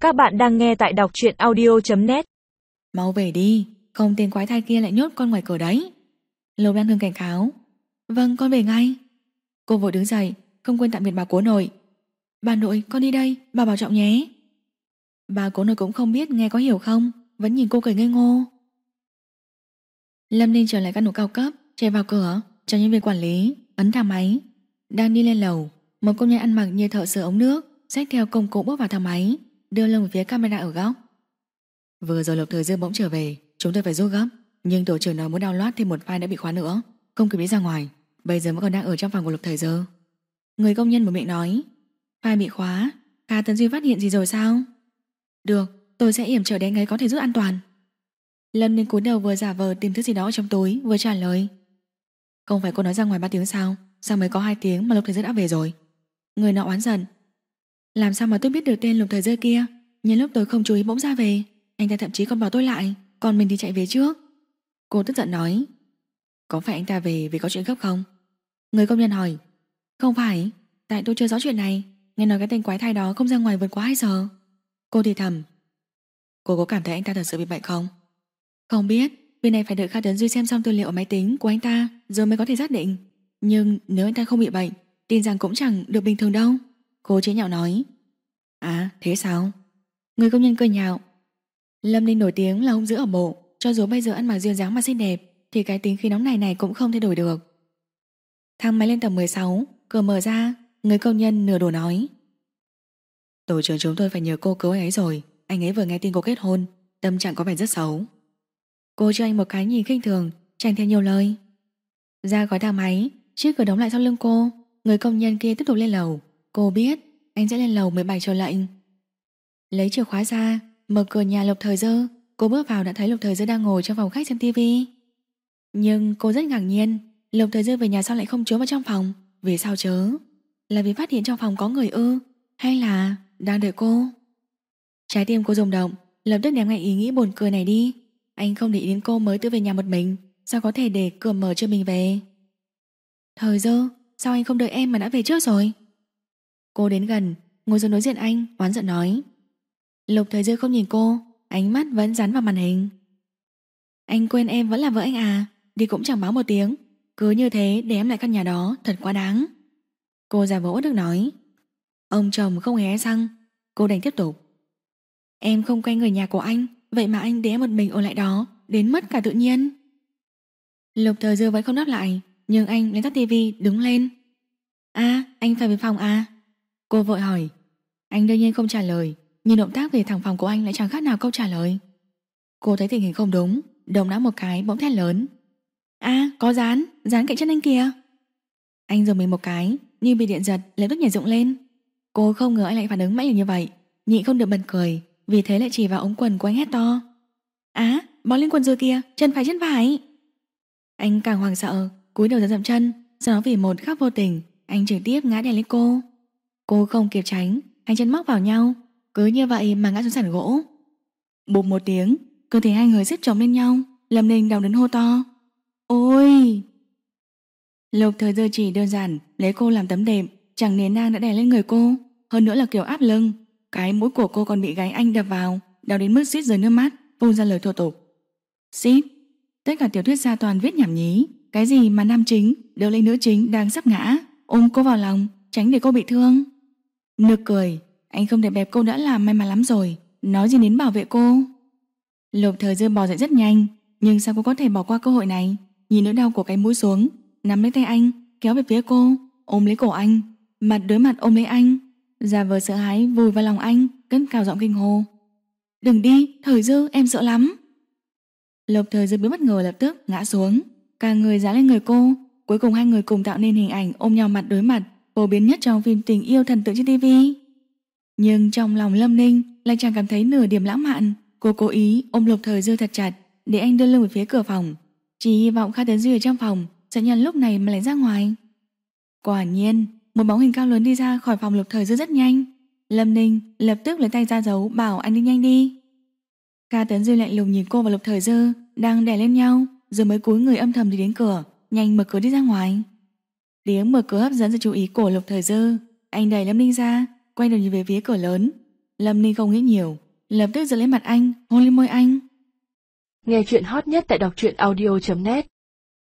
Các bạn đang nghe tại đọc truyện audio.net. Mau về đi, không tên quái thai kia lại nhốt con ngoài cửa đấy. Lục Lan Hương cảnh cáo. Vâng, con về ngay. Cô vội đứng dậy, không quên tạm biệt bà cố nội. Bà nội, con đi đây, bà bảo trọng nhé. Bà cố nội cũng không biết nghe có hiểu không, vẫn nhìn cô cười ngây ngô. Lâm Ninh trở lại căn hộ cao cấp, chạy vào cửa, chào nhân viên quản lý, ấn thang máy. Đang đi lên lầu, một công nhân ăn mặc như thợ sửa ống nước, xách theo công cụ bước vào thang máy, đưa lưng về phía camera ở góc. Vừa rồi Lục Thời Dương bỗng trở về, chúng tôi phải rút gấp, nhưng tổ trưởng nói muốn download thêm một file đã bị khóa nữa, không kịp đi ra ngoài, bây giờ vẫn còn đang ở trong phòng của Lục Thời Dương. Người công nhân mở miệng nói, file bị khóa, Kha Tấn Duy phát hiện gì rồi sao? Được, tôi sẽ yểm trợ đến anh ấy có thể rút an toàn. Lâm Ninh cúi đầu vừa giả vờ tìm thứ gì đó trong túi, vừa trả lời. Không phải cô nói ra ngoài 3 tiếng sao? Sao mới có 2 tiếng mà Lục Thời Dương đã về rồi? Người nọ oán giận. Làm sao mà tôi biết được tên Lục Thời Dương kia? Nhân lúc tôi không chú ý bỗng ra về, anh ta thậm chí còn bỏ tôi lại, còn mình thì chạy về trước. Cô tức giận nói. Có phải anh ta về vì có chuyện gấp không? Người công nhân hỏi. Không phải, tại tôi chưa rõ chuyện này, nghe nói cái tên quái thai đó không ra ngoài vượt quá 2 giờ. Cô thì thầm. Cô có cảm thấy anh ta thật sự bị bệnh không? Không biết, bên này phải đợi Kha Tấn Duy xem xong tư liệu ở máy tính của anh ta rồi mới có thể xác định. Nhưng nếu anh ta không bị bệnh, tin rằng cũng chẳng được bình thường đâu. Cô chế nhạo nói. À, thế sao? Người công nhân cười nhạo. Lâm Ninh nổi tiếng là hung dữ ở bộ, cho dù bây giờ ăn mặc duyên dáng mà xinh đẹp thì cái tính khí nóng này cũng không thay đổi được. Thang máy lên tầng 16, cửa mở ra, người công nhân nửa đùa nói. Tổ trưởng chúng tôi phải nhờ cô cứu anh ấy rồi, anh ấy vừa nghe tin cô kết hôn, tâm trạng có vẻ rất xấu. Cô cho anh một cái nhìn khinh thường, chẳng thêm nhiều lời. Ra khỏi thang máy, chiếc cửa đóng lại sau lưng cô, người công nhân kia tiếp tục lên lầu. Cô biết anh sẽ lên lầu 17 chờ lệnh. Lấy chìa khóa ra, mở cửa nhà Lục Thời Dư. Cô bước vào đã thấy Lục Thời Dư đang ngồi trong phòng khách xem tivi. Nhưng cô rất ngạc nhiên, Lục Thời Dư về nhà sao lại không trốn vào trong phòng? Vì sao chớ? Là vì phát hiện trong phòng có người ư? Hay là đang đợi cô? Trái tim cô rung động, lập tức ném ngay ý nghĩ buồn cười này đi. Anh không để ý đến cô mới tự về nhà một mình, sao có thể để cửa mở cho mình về? Thời Dư, sao anh không đợi em mà đã về trước rồi? Cô đến gần, ngồi xuống đối diện anh, oán giận nói. Lục Thời Dư không nhìn cô, ánh mắt vẫn dán vào màn hình. Anh quên em vẫn là vợ anh à? Đi cũng chẳng báo một tiếng, cứ như thế để em lại căn nhà đó, thật quá đáng. Cô giả vờ uất ức nói. Ông chồng không hề e răng. Cô đành tiếp tục. Em không quen người nhà của anh, vậy mà anh để em một mình ở lại đó, đến mất cả tự nhiên. Lục Thời Dư vẫn không đáp lại, nhưng anh lấy tắt tivi đứng lên. À, anh phải về phòng à? Cô vội hỏi. Anh đương nhiên không trả lời, nhưng động tác về thẳng phòng của anh lại chẳng khác nào câu trả lời. Cô thấy tình hình không đúng, động não một cái bỗng thét lớn. À, có dán cạnh chân anh kìa. Anh giật mình một cái, như bị điện giật, lập tức nhảy dựng lên. Cô không ngờ anh lại phản ứng mãnh liệt như vậy, nhịn không được bật cười, vì thế lại chỉ vào ống quần của anh hét to. Á, bó lên quần rồi kìa, chân phải. Anh càng hoảng sợ, cúi đầu ra dậm chân, sau đó vì một khắc vô tình, anh trực tiếp ngã đè lên cô. Cô không kịp tránh, hai chân móc vào nhau, cứ như vậy mà ngã xuống sàn gỗ. Bụp một tiếng, cơ thể hai người xếp chồng lên nhau. Lâm Ninh đau đớn hô to. Ôi! Lục Thời Dư chỉ đơn giản lấy cô làm tấm đệm, chẳng nén nang đã đè lên người cô, hơn nữa là kiểu áp lưng. Cái mũi của cô còn bị gáy anh đập vào, đau đến mức suýt rơi nước mắt, phun ra lời thô tục. Xít! Tất cả tiểu thuyết gia toàn viết nhảm nhí, cái gì mà nam chính đỡ lấy nữ chính đang sắp ngã, ôm cô vào lòng, tránh để cô bị thương. Nực cười, anh không để bẹp cô đã là may mắn lắm rồi, nói gì đến bảo vệ cô. Lục Thời Dư bò dậy rất nhanh, nhưng sao cô có thể bỏ qua cơ hội này? Nhìn nỗi đau của cái mũi xuống, nắm lấy tay anh, kéo về phía cô, ôm lấy cổ anh, mặt đối mặt ôm lấy anh, giả vờ sợ hãi vùi vào lòng anh, cất cao giọng kinh hô. Đừng đi, Thời Dư, em sợ lắm. Lục Thời Dư bị bất ngờ lập tức ngã xuống, cả người dán lên người cô, cuối cùng hai người cùng tạo nên hình ảnh ôm nhau mặt đối mặt, phổ biến nhất trong phim tình yêu thần tượng trên TV. Nhưng trong lòng Lâm Ninh lại chẳng cảm thấy nửa điểm lãng mạn. Cô cố ý ôm Lục Thời Dư thật chặt để anh đưa lưng về phía cửa phòng, chỉ hy vọng Kha Tấn Duy ở trong phòng sẽ nhân lúc này mà lại ra ngoài. Quả nhiên, một bóng hình cao lớn đi ra khỏi phòng Lục Thời Dư rất nhanh. Lâm Ninh lập tức lấy tay ra dấu bảo anh đi nhanh đi. Kha Tấn Duy lạnh lùng nhìn cô và Lục Thời Dư đang đè lên nhau, rồi mới cúi người âm thầm đi đến cửa, nhanh mở cửa đi ra ngoài. Tiếng mở cửa hấp dẫn sự chú ý của Lục Thời Dư. Anh đẩy Lâm Ninh ra, quay đầu nhìn về phía cửa lớn. Lâm Ninh không nghĩ nhiều, lập tức giật lấy mặt anh, hôn lên môi anh. Nghe chuyện hot nhất tại đọc truyện audio.net